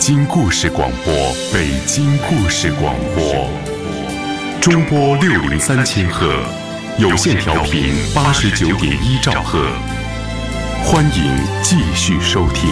京故事广播，北京故事广播，中波603千赫，有线调频89.1兆赫，欢迎继续收听。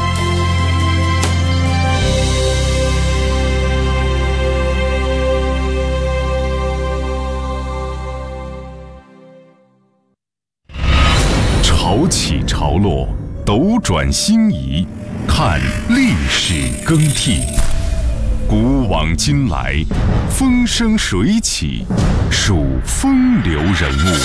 潮起潮落，斗转星移，看历史更替，古往今来，风生水起，数风流人物。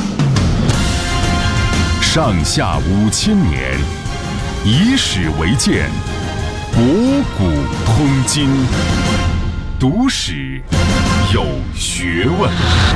上下5000年，以史为鉴，博古通今，读史有学问。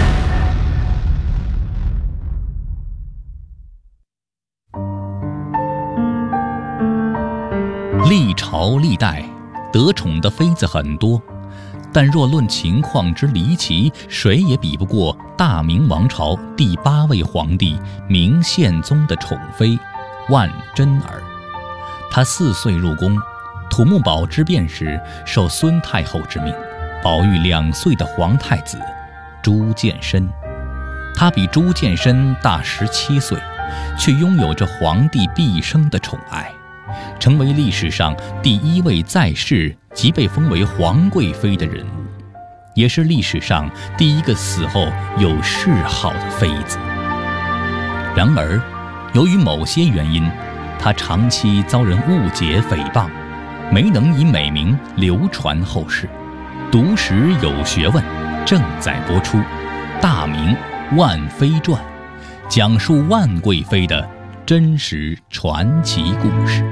历朝历代得宠的妃子很多，但若论情况之离奇，谁也比不过大明王朝第8位皇帝明宪宗的宠妃万贞儿。她4岁入宫，土木堡之变时受孙太后之命，保育2岁的皇太子朱见深。她比朱见深大17岁，却拥有着皇帝毕生的宠爱，成为历史上第1位在世即被封为皇贵妃的人物，也是历史上第1个死后有谥号的妃子。然而，由于某些原因，她长期遭人误解诽谤，没能以美名流传后世。读史有学问正在播出《大明万妃传》，讲述万贵妃的真实传奇故事。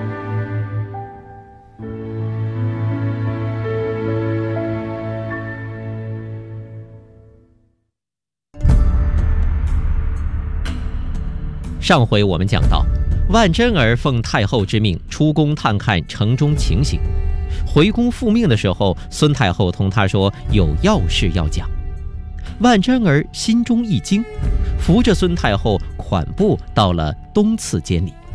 上回我们讲到，万贞儿奉太后之命出宫探看城中情形，回宫复命的时候，孙太后同她说有要事要讲。万贞儿心中一惊，扶着孙太后款步到了东次间里。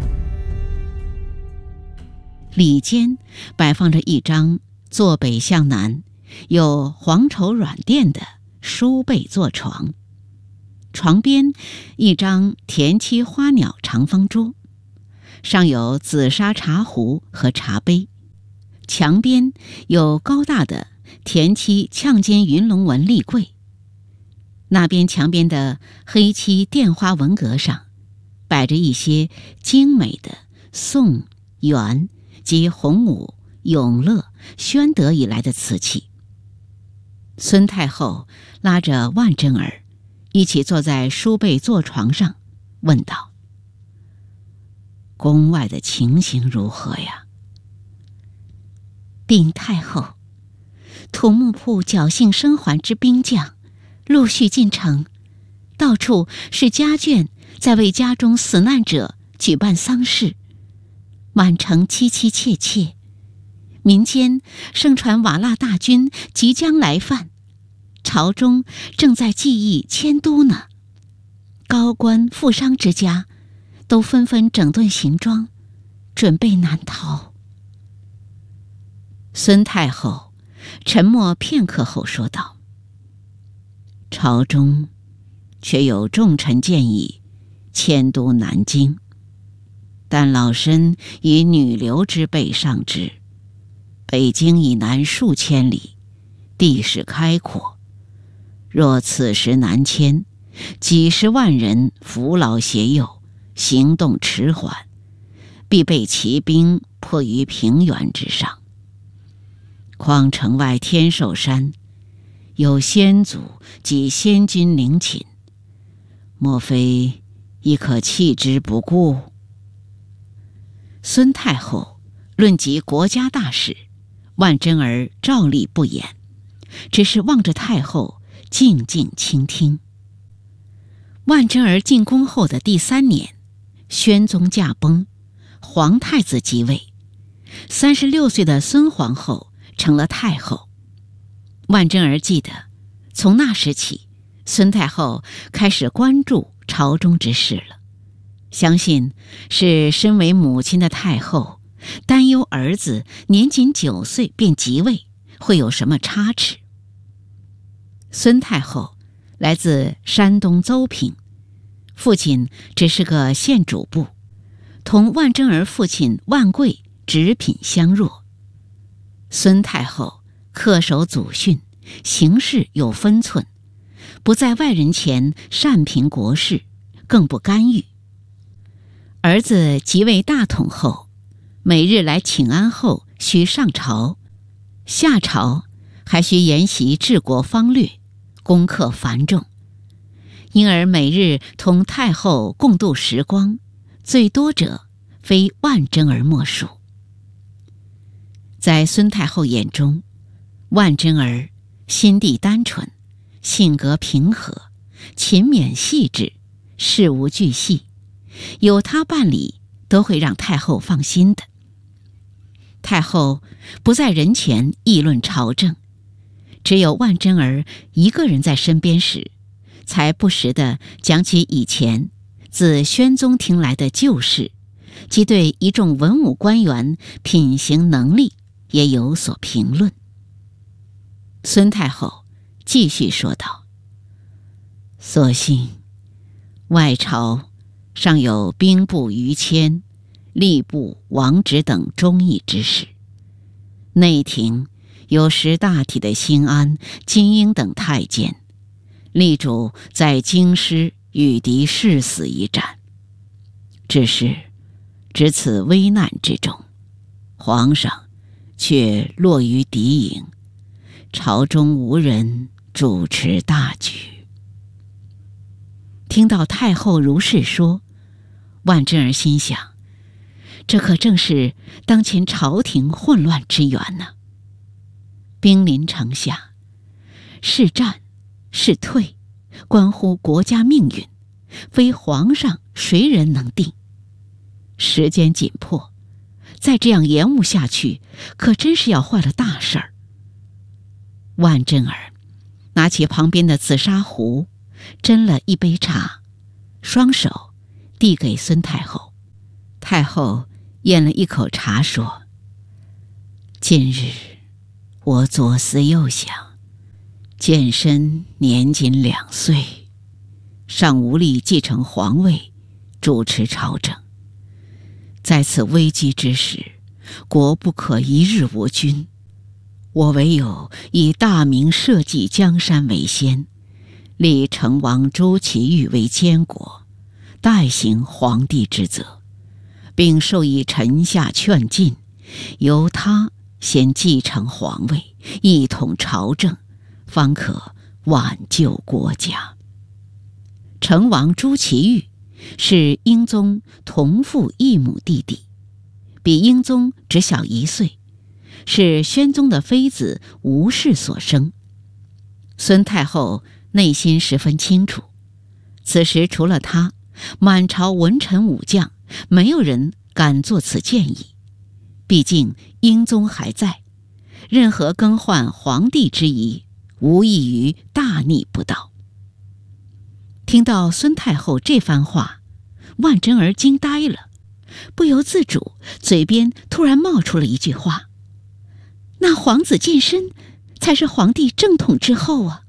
里间摆放着一张坐北向南、有黄绸软垫的舒背坐床，床边一张田七花鸟长方桌，上有紫砂茶壶和茶杯，墙边有高大的田七呛尖云龙纹立柜，那边墙边的黑漆钿花文格上摆着一些精美的宋、元及洪武、永乐、宣德以来的瓷器。孙太后拉着万贞儿一起坐在舒背坐床上，问道：宫外的情形如何呀？禀太后，土木铺侥幸生还之兵将陆续进城，到处是家眷在为家中死难者举办丧事，满城凄凄切切，民间盛传瓦剌大军即将来犯，朝中正在记忆迁都呢。高官富商之家都纷纷整顿行装，准备南逃。孙太后沉默片刻后说道：朝中却有重臣建议迁都南京，但老身以女流之辈上之，北京以南数千里，地势开阔，若此时南迁，几十万人扶老携幼，行动迟缓，必被骑兵迫于平原之上。况城外天寿山有先祖及先君陵寝，莫非亦可弃之不顾？孙太后论及国家大事，万贞儿照例不言，只是望着太后静静倾听。万贞儿进宫后的第3年，宣宗驾崩，皇太子即位，36岁的孙皇后成了太后。万贞儿记得，从那时起，孙太后开始关注朝中之事了。相信是身为母亲的太后担忧儿子年仅9岁便即位，会有什么差池。孙太后来自山东邹平，父亲只是个县主簿，同万贞儿父亲万贵直品相若。孙太后恪守祖训，行事有分寸，不在外人前擅评国事，更不干预。儿子即位大统后，每日来请安后须上朝，下朝还需研习治国方略，功课繁重，因而每日同太后共度时光，最多者非万贞儿莫属。在孙太后眼中，万贞儿心地单纯，性格平和，勤勉细致，事无巨细，有她办理都会让太后放心的。太后不在人前议论朝政，只有万贞儿一个人在身边时，才不时地讲起以前自宣宗听来的旧事，即对一众文武官员品行能力也有所评论。孙太后继续说道：所幸外朝尚有兵部于谦、吏部王直等忠义之士，内廷有识大体的兴安、金英等太监，力主在京师与敌誓死一战。只是值此危难之中，皇上却落于敌营，朝中无人主持大局。听到太后如是说，万贞儿心想，这可正是当前朝廷混乱之源呢。兵临城下，是战是退，关乎国家命运，非皇上谁人能定。时间紧迫，再这样延误下去，可真是要坏了大事儿。万贞儿拿起旁边的紫砂壶，斟了一杯茶，双手递给孙太后。太后咽了一口茶，说：近日我左思右想，健身年仅2岁，尚无力继承皇位，主持朝政。在此危机之时，国不可一日无君，我唯有以大明社稷江山为先，立成王朱祁钰为监国，代行皇帝之责，并授以臣下劝进，由他先继承皇位，一统朝政，方可挽救国家。成王朱祁钰是英宗同父异母弟弟，比英宗只小1岁，是宣宗的妃子吴氏所生。孙太后内心十分清楚，此时除了他，满朝文臣武将没有人敢做此建议。毕竟英宗还在，任何更换皇帝之疑，无异于大逆不道。听到孙太后这番话，万贞儿惊呆了，不由自主，嘴边突然冒出了一句话：那皇子健身才是皇帝正统之后啊。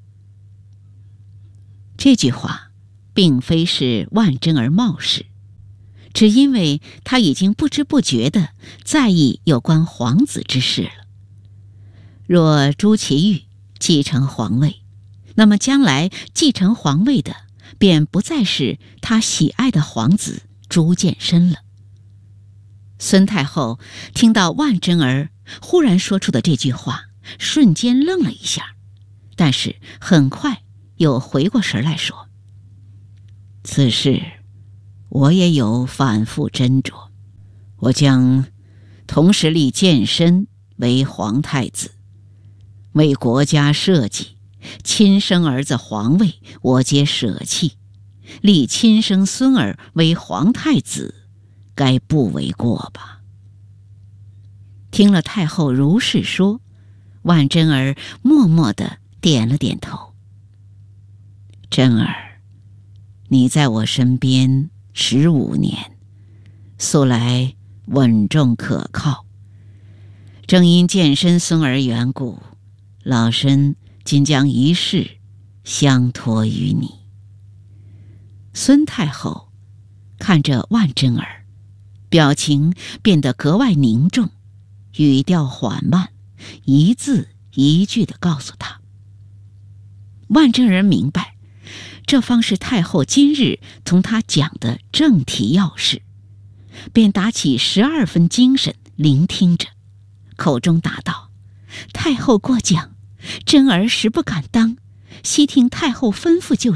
这句话并非是万贞儿冒失，只因为他已经不知不觉地在意有关皇子之事了。若朱祁钰继承皇位，那么将来继承皇位的便不再是他喜爱的皇子朱见深了。孙太后听到万贞儿忽然说出的这句话，瞬间愣了一下，但是很快又回过神来说：此事我也有反复斟酌，我将同时立健身为皇太子，为国家社稷，亲生儿子皇位我皆舍弃，立亲生孙儿为皇太子，该不为过吧。听了太后如是说，万贞儿默默地点了点头。贞儿，你在我身边15年，素来稳重可靠。正因健身孙儿缘故，老身今将一事相托于你。孙太后看着万贞儿，表情变得格外凝重，语调缓慢，一字一句地告诉他。万贞儿明白，这方是太后今日同他讲的正题要事，便打起12分精神聆听着，口中答道：“太后过奖，贞儿实不敢当，悉听太后吩咐就是。”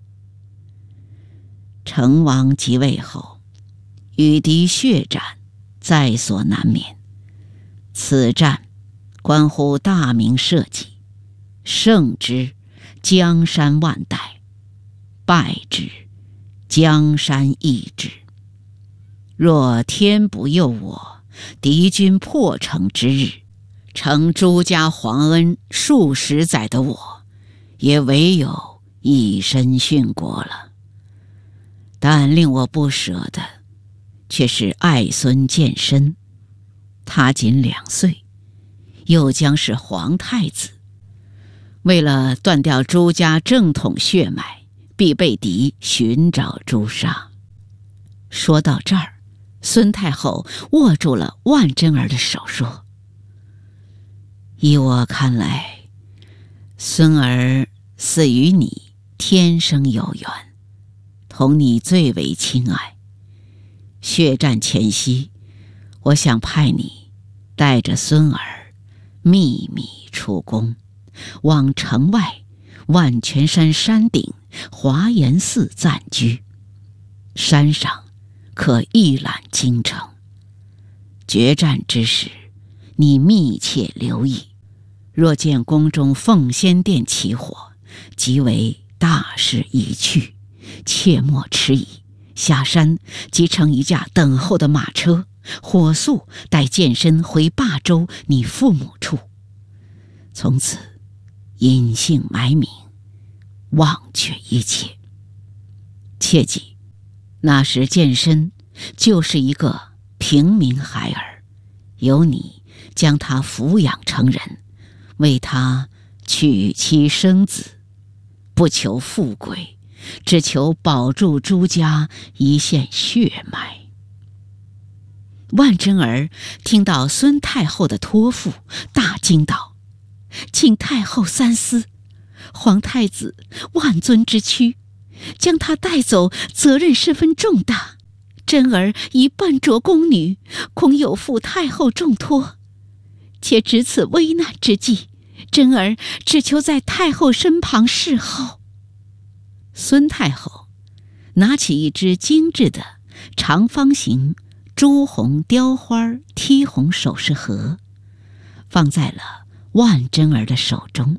成王即位后，与敌血战，在所难免。此战关乎大明社稷，胜之，江山万代；败之，江山易之。若天不佑我，敌军破城之日，承朱家皇恩数十载的我，也唯有以身殉国了。但令我不舍的，却是爱孙健身。他仅2岁，又将是皇太子，为了断掉朱家正统血脉，必被敌寻找诛杀。说到这儿，孙太后握住了万贞儿的手，说：“依我看来，孙儿似与你天生有缘，同你最为亲爱。血战前夕，我想派你带着孙儿秘密出宫，往城外万泉山山顶华严寺暂居，山上可一览京城。决战之时，你密切留意，若见宫中奉先殿起火，即为大势已去，切莫迟疑，下山即乘一架等候的马车，火速带健身回霸州你父母处，从此隐姓埋名，忘却一切。切记，那时健身就是一个平民孩儿，由你将他抚养成人，为他娶妻生子，不求富贵，只求保住朱家一线血脉。万贞儿听到孙太后的托付，大惊道：“请太后三思，皇太子万尊之躯，将他带走，责任十分重大。贞儿一笨拙宫女，恐有负太后重托。且值此危难之际，贞儿只求在太后身旁侍候。”孙太后拿起一只精致的长方形朱红雕花剔红首饰盒，放在了万贞儿的手中。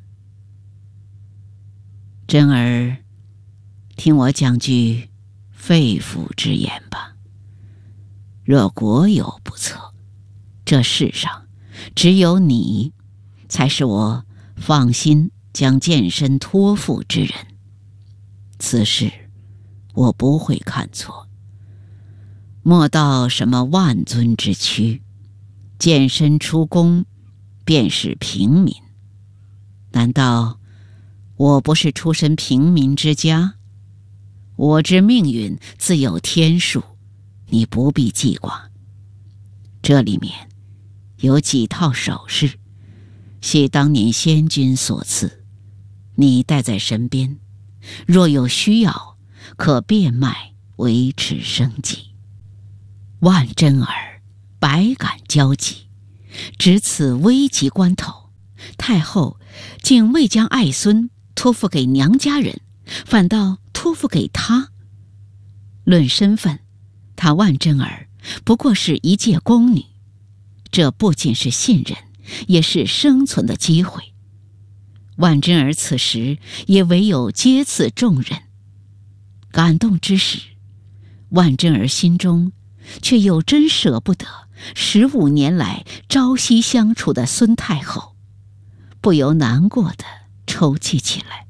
贞儿，听我讲句肺腑之言吧。若国有不测，这世上只有你才是我放心将健身托付之人。此事我不会看错。莫道什么万尊之躯，健身出宫便是平民。难道我不是出身平民之家？我之命运自有天数，你不必记挂。这里面有几套首饰，系当年先君所赐，你带在身边，若有需要，可变卖维持生计。万贞儿百感交集，值此危急关头，太后竟未将爱孙托付给娘家人，反倒托付给他。论身份，她万贞儿不过是一介宫女，这不仅是信任，也是生存的机会。万贞儿此时也唯有接此重任。感动之时，万贞儿心中却又真舍不得15年来朝夕相处的孙太后，不由难过地抽泣起来。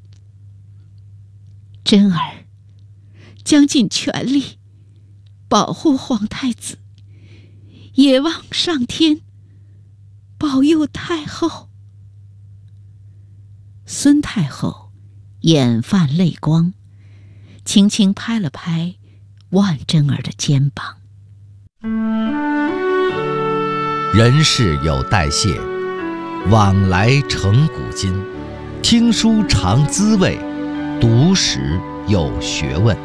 贞儿将尽全力保护皇太子， 也望上天保佑太后。孙太后眼泛泪光，轻轻拍了拍万贞儿的肩膀。 人事有代谢，往来成古今。听书尝滋味，读史有学问。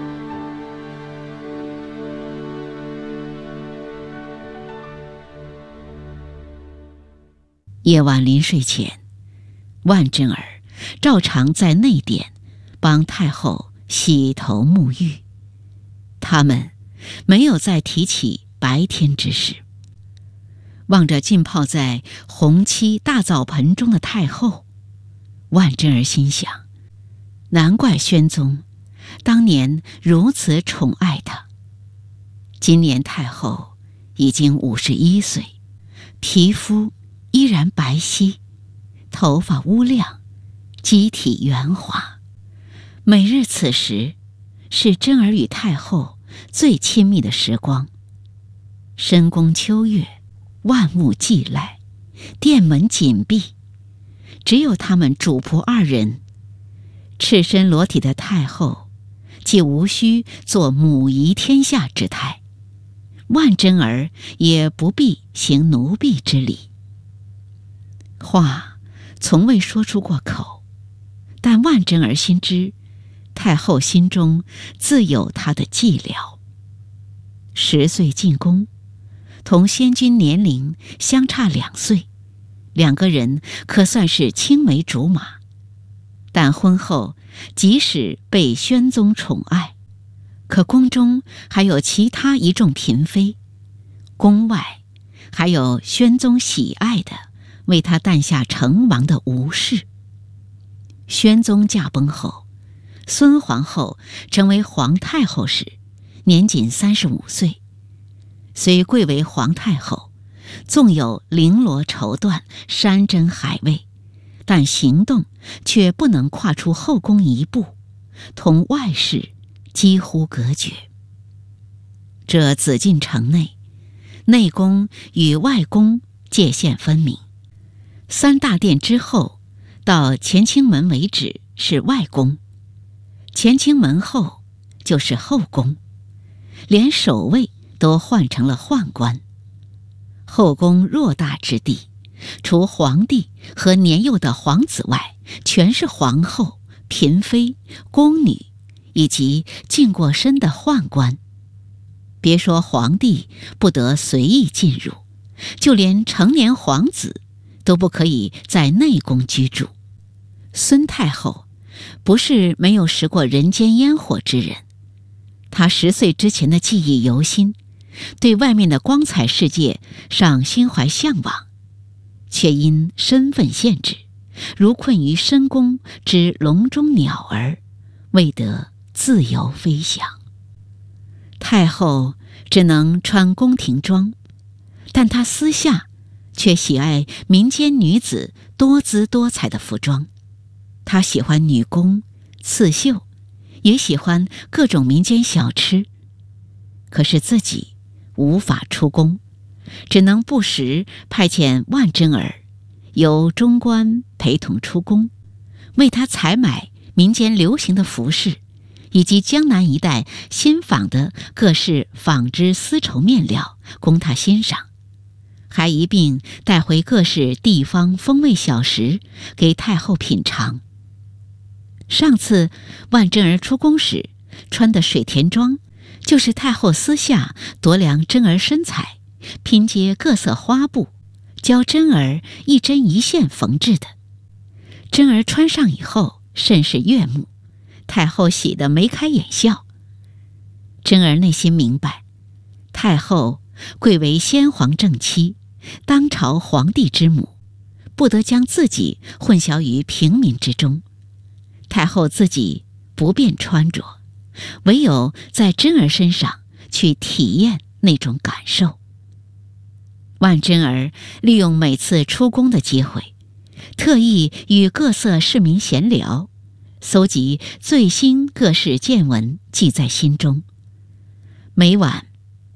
夜晚临睡前，万贞儿照常在内殿帮太后洗头沐浴。他们没有再提起白天之事。望着浸泡在红漆大澡盆中的太后，万贞儿心想，难怪宣宗当年如此宠爱她。今年太后已经51岁，皮肤依然白皙，头发乌亮，机体圆滑。每日此时是贞儿与太后最亲密的时光。深宫秋月，万物寂赖，殿门紧闭，只有他们主仆2人。赤身裸体的太后既无需做母仪天下之态，万贞儿也不必行奴婢之礼。话从未说出过口，但万贞儿心知太后心中自有她的寂寥。10岁进宫，同先君年龄相差2岁，2个人可算是青梅竹马。但婚后即使被宣宗宠爱，可宫中还有其他一众嫔妃，宫外还有宣宗喜爱的为他诞下成王的吴氏。宣宗驾崩后，孙皇后成为皇太后时，年仅35岁。虽贵为皇太后，纵有绫罗绸缎、山珍海味，但行动却不能跨出后宫一步，同外事几乎隔绝。这紫禁城内，内宫与外宫界限分明。3大殿之后，到乾清门为止是外宫，乾清门后就是后宫，连守卫都换成了宦官。后宫偌大之地，除皇帝和年幼的皇子外，全是皇后、嫔妃、宫女以及净过身的宦官。别说皇帝不得随意进入，就连成年皇子都不可以在内宫居住。孙太后不是没有食过人间烟火之人，她10岁之前的记忆犹新，对外面的光彩世界尚心怀向往，却因身份限制，如困于深宫之笼中鸟儿，未得自由飞翔。太后只能穿宫廷装，但她私下却喜爱民间女子多姿多彩的服装。她喜欢女工、刺绣，也喜欢各种民间小吃。可是自己无法出宫，只能不时派遣万贞儿由中官陪同出宫，为她采买民间流行的服饰，以及江南一带新纺的各式纺织丝绸面料供她欣赏，还一并带回各式地方风味小食给太后品尝。上次万贞儿出宫时穿的水田装，就是太后私下度量贞儿身材，拼接各色花布，教贞儿一针一线缝制的。贞儿穿上以后甚是悦目，太后喜得眉开眼笑。贞儿内心明白，太后贵为先皇正妻，当朝皇帝之母，不得将自己混淆于平民之中。太后自己不便穿着，唯有在贞儿身上去体验那种感受。万贞儿利用每次出宫的机会，特意与各色市民闲聊，搜集最新各式见闻，记在心中。每晚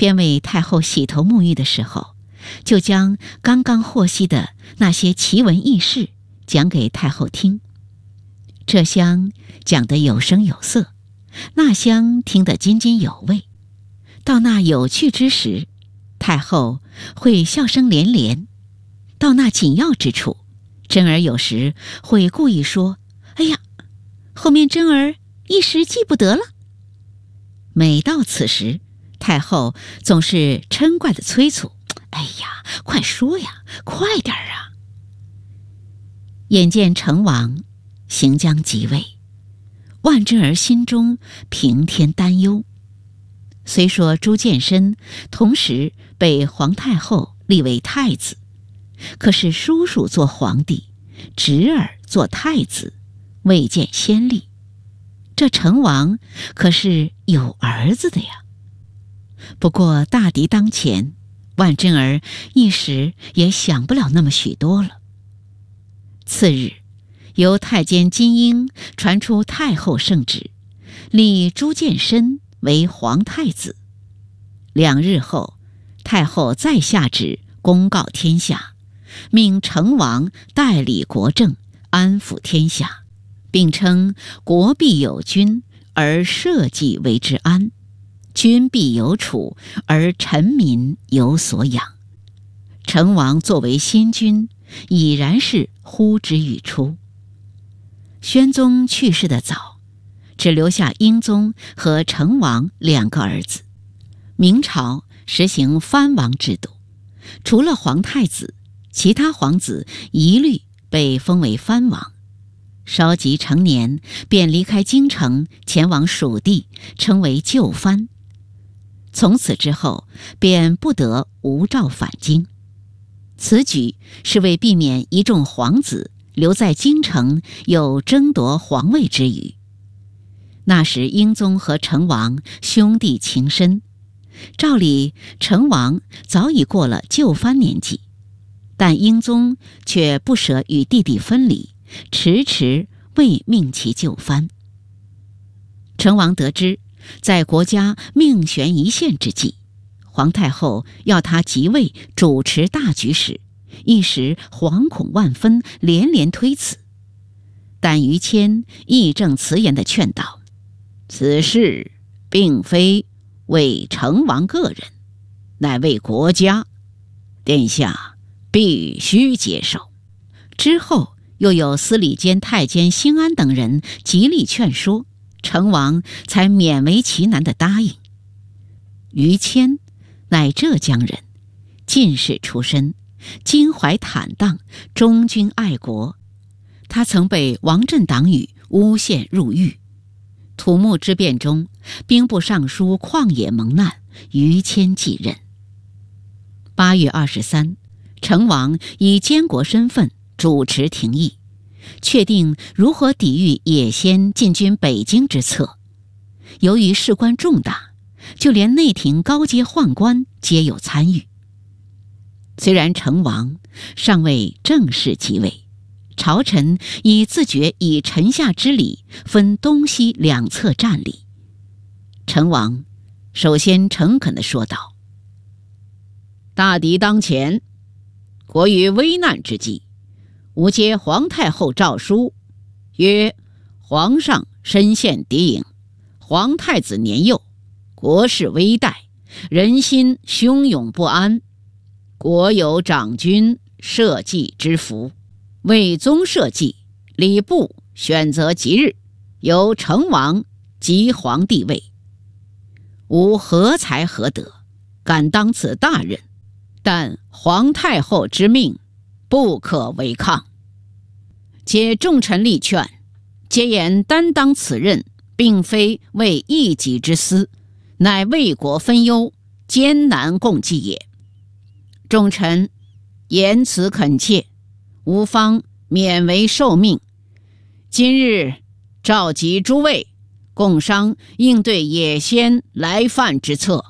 便为太后洗头沐浴的时候，就将刚刚获悉的那些奇闻异事讲给太后听。这厢讲得有声有色，那厢听得津津有味。到那有趣之时，太后会笑声连连；到那紧要之处，珍儿有时会故意说：“哎呀，后面珍儿一时记不得了。”每到此时，太后总是嗔怪的催促：“哎呀，快说呀，快点儿啊！”眼见成王行将即位，万珍儿心中平添担忧。虽说朱见深同时被皇太后立为太子，可是叔叔做皇帝，侄儿做太子，未见先例。这成王可是有儿子的呀。不过大敌当前，万珍儿一时也想不了那么许多了。次日，由太监金英传出太后圣旨，立朱见深为皇太子。2日后，太后再下旨公告天下，命成王代理国政，安抚天下，并称国必有君，而社稷为之安；君必有储，而臣民有所养。成王作为新君，已然是呼之欲出。宣宗去世的早，只留下英宗和成王2个儿子。明朝实行藩王制度，除了皇太子，其他皇子一律被封为藩王。稍及成年，便离开京城，前往蜀地，称为旧藩。从此之后，便不得无诏返京。此举是为避免一众皇子留在京城有争夺皇位之虞。那时英宗和成王兄弟情深，照理成王早已过了就藩年纪，但英宗却不舍与弟弟分离，迟迟未命其就藩。成王得知在国家命悬一线之际，皇太后要他即位主持大局时，一时惶恐万分，连连推辞。但于谦义正辞严地劝道：“此事并非为成王个人，乃为国家，殿下必须接受。”之后又有司礼监太监兴安等人极力劝说，成王才勉为其难地答应。于谦乃浙江人，进士出身，襟怀坦荡，忠君爱国。他曾被王震党羽诬陷入狱。土木之变中，兵部尚书旷野蒙难，于谦继任。8月23，成王以监国身份主持廷议，确定如何抵御野先进军北京之策。由于事关重大，就连内廷高阶宦官皆有参与。虽然成王尚未正式即位，朝臣已自觉以臣下之礼分东西两侧站立。成王首先诚恳地说道：“大敌当前，国于危难之际，吾接皇太后诏书，曰：皇上身陷敌营，皇太子年幼，国势危殆，人心汹涌不安。国有长君社稷之福，为宗社稷，礼部选择吉日，由成王即皇帝位。吾何才何德，敢当此大任？但皇太后之命，不可违抗。且众臣力劝，皆言担当此任，并非为一己之私，乃为国分忧，艰难共济也。众臣言辞恳切，吾方勉为受命。今日召集诸位，共商应对野先来犯之策。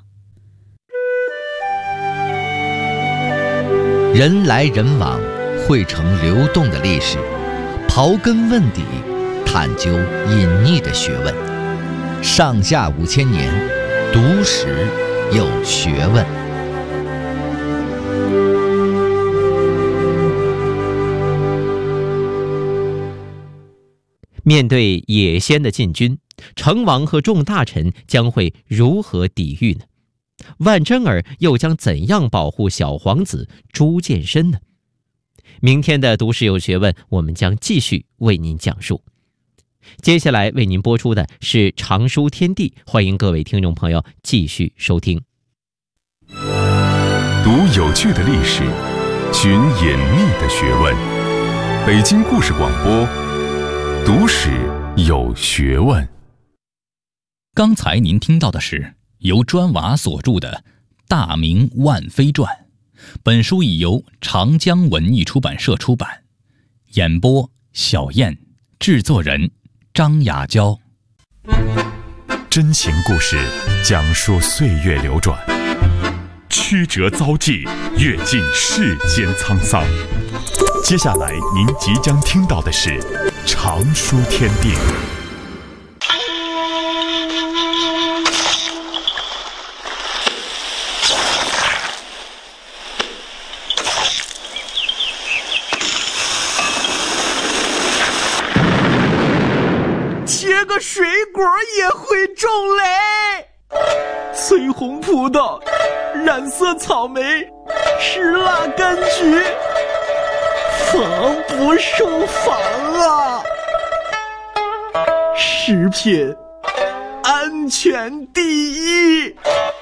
人来人往，汇成流动的历史，刨根问底，探究隐匿的学问。上下5000年，读史有学问。 面对野仙的进军，成王和众大臣将会如何抵御呢？万贞儿又将怎样保护小皇子朱见深呢？明天的读史有学问，我们将继续为您讲述。接下来为您播出的是《常书天地》，欢迎各位听众朋友继续收听。 读有趣的历史，寻隐秘的学问。北京故事广播，读史有学问。 刚才您听到的是由砖瓦所著的《大明万妃传》，本书已由长江文艺出版社出版。演播小燕，制作人张雅娇。 真情故事讲述岁月流转，曲折遭际，阅尽世间沧桑。接下来您即将听到的是《常书天地》。 切个水果也会中雷，翠红葡萄，染色草莓，石蜡柑橘，防不胜防啊！食品安全第一。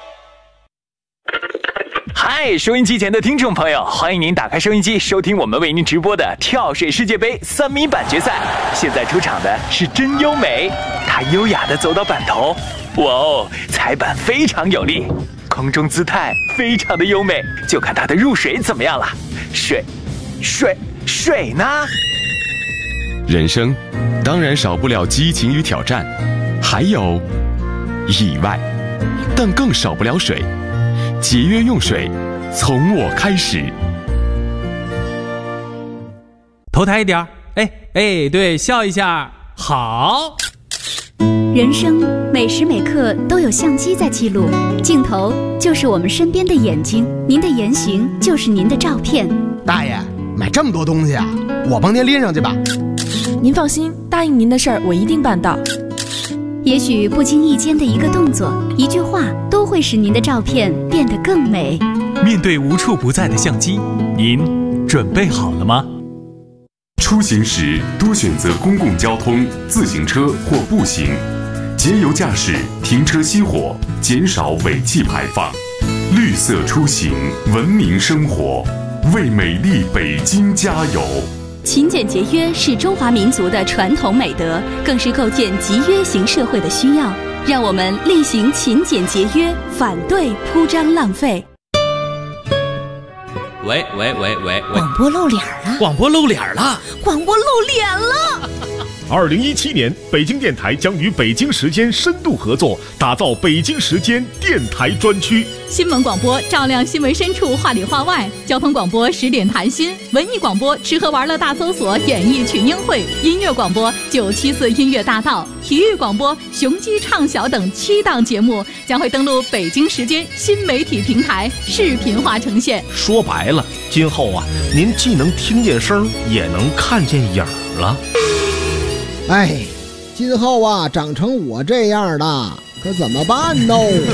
嗨，收音机前的听众朋友，欢迎您打开收音机，收听我们为您直播的跳水世界杯3米板决赛。现在出场的是真优美，她优雅地走到板头，哇哦，踩板非常有力，空中姿态非常的优美，就看她的入水怎么样了。水呢？ 人生当然少不了激情与挑战，还有意外，但更少不了水。节约用水，从我开始。 头抬一点，对，笑一下，好。 人生每时每刻都有相机在记录，镜头就是我们身边的眼睛，您的言行就是您的照片。 大爷，买这么多东西啊，我帮您拎上去吧。 您放心，答应您的事儿我一定办到。 也许不经意间的一个动作、一句话，都会使您的照片变得更美。 面对无处不在的相机，您准备好了吗？ 出行时多选择公共交通、自行车或步行，节油驾驶，停车熄火，减少尾气排放。绿色出行，文明生活，为美丽北京加油！ 勤俭节约是中华民族的传统美德，更是构建集约型社会的需要。让我们力行勤俭节约，反对铺张浪费。 喂， 广播露脸了！ 广播露脸了 ！2017年，北京电台将与北京时间深度合作，打造北京时间电台专区。 新闻广播照亮新闻深处，话里话外；交通广播10点谈心；文艺广播吃喝玩乐大搜索，演艺群英会；音乐广播974音乐大道；体育广播雄鸡唱晓等7档节目将会登陆北京时间新媒体平台，视频化呈现。 说白了，今后啊，您既能听见声，也能看见影了。 哎，今后啊，长成我这样的，可怎么办呢？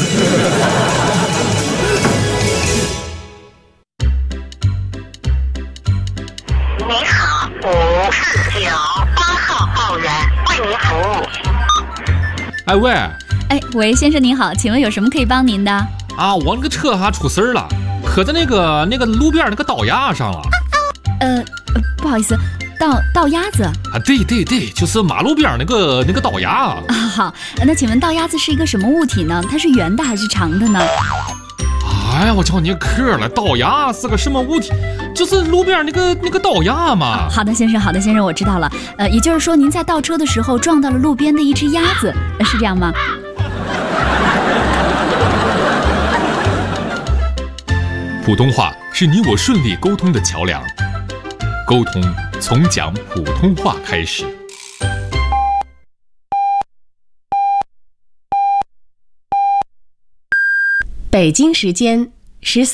你好，549-8号报员为您服务。 喂，先生您好，请问有什么可以帮您的？ 啊，我那个车还出事了，磕在那个路边那个倒牙上了。 不好意思。倒鸭子啊？ 对，就是马路边那个倒鸭啊。 好，那请问倒鸭子是一个什么物体呢？它是圆的还是长的呢？ 哎呀，我叫你磕了，倒鸭是个什么物体？就是路边那个倒鸭嘛。 好的，先生，我知道了。也就是说，您在倒车的时候撞到了路边的一只鸭子，是这样吗？ 普通话是你我顺利沟通的桥梁。沟通从讲普通话开始。 北北京时间14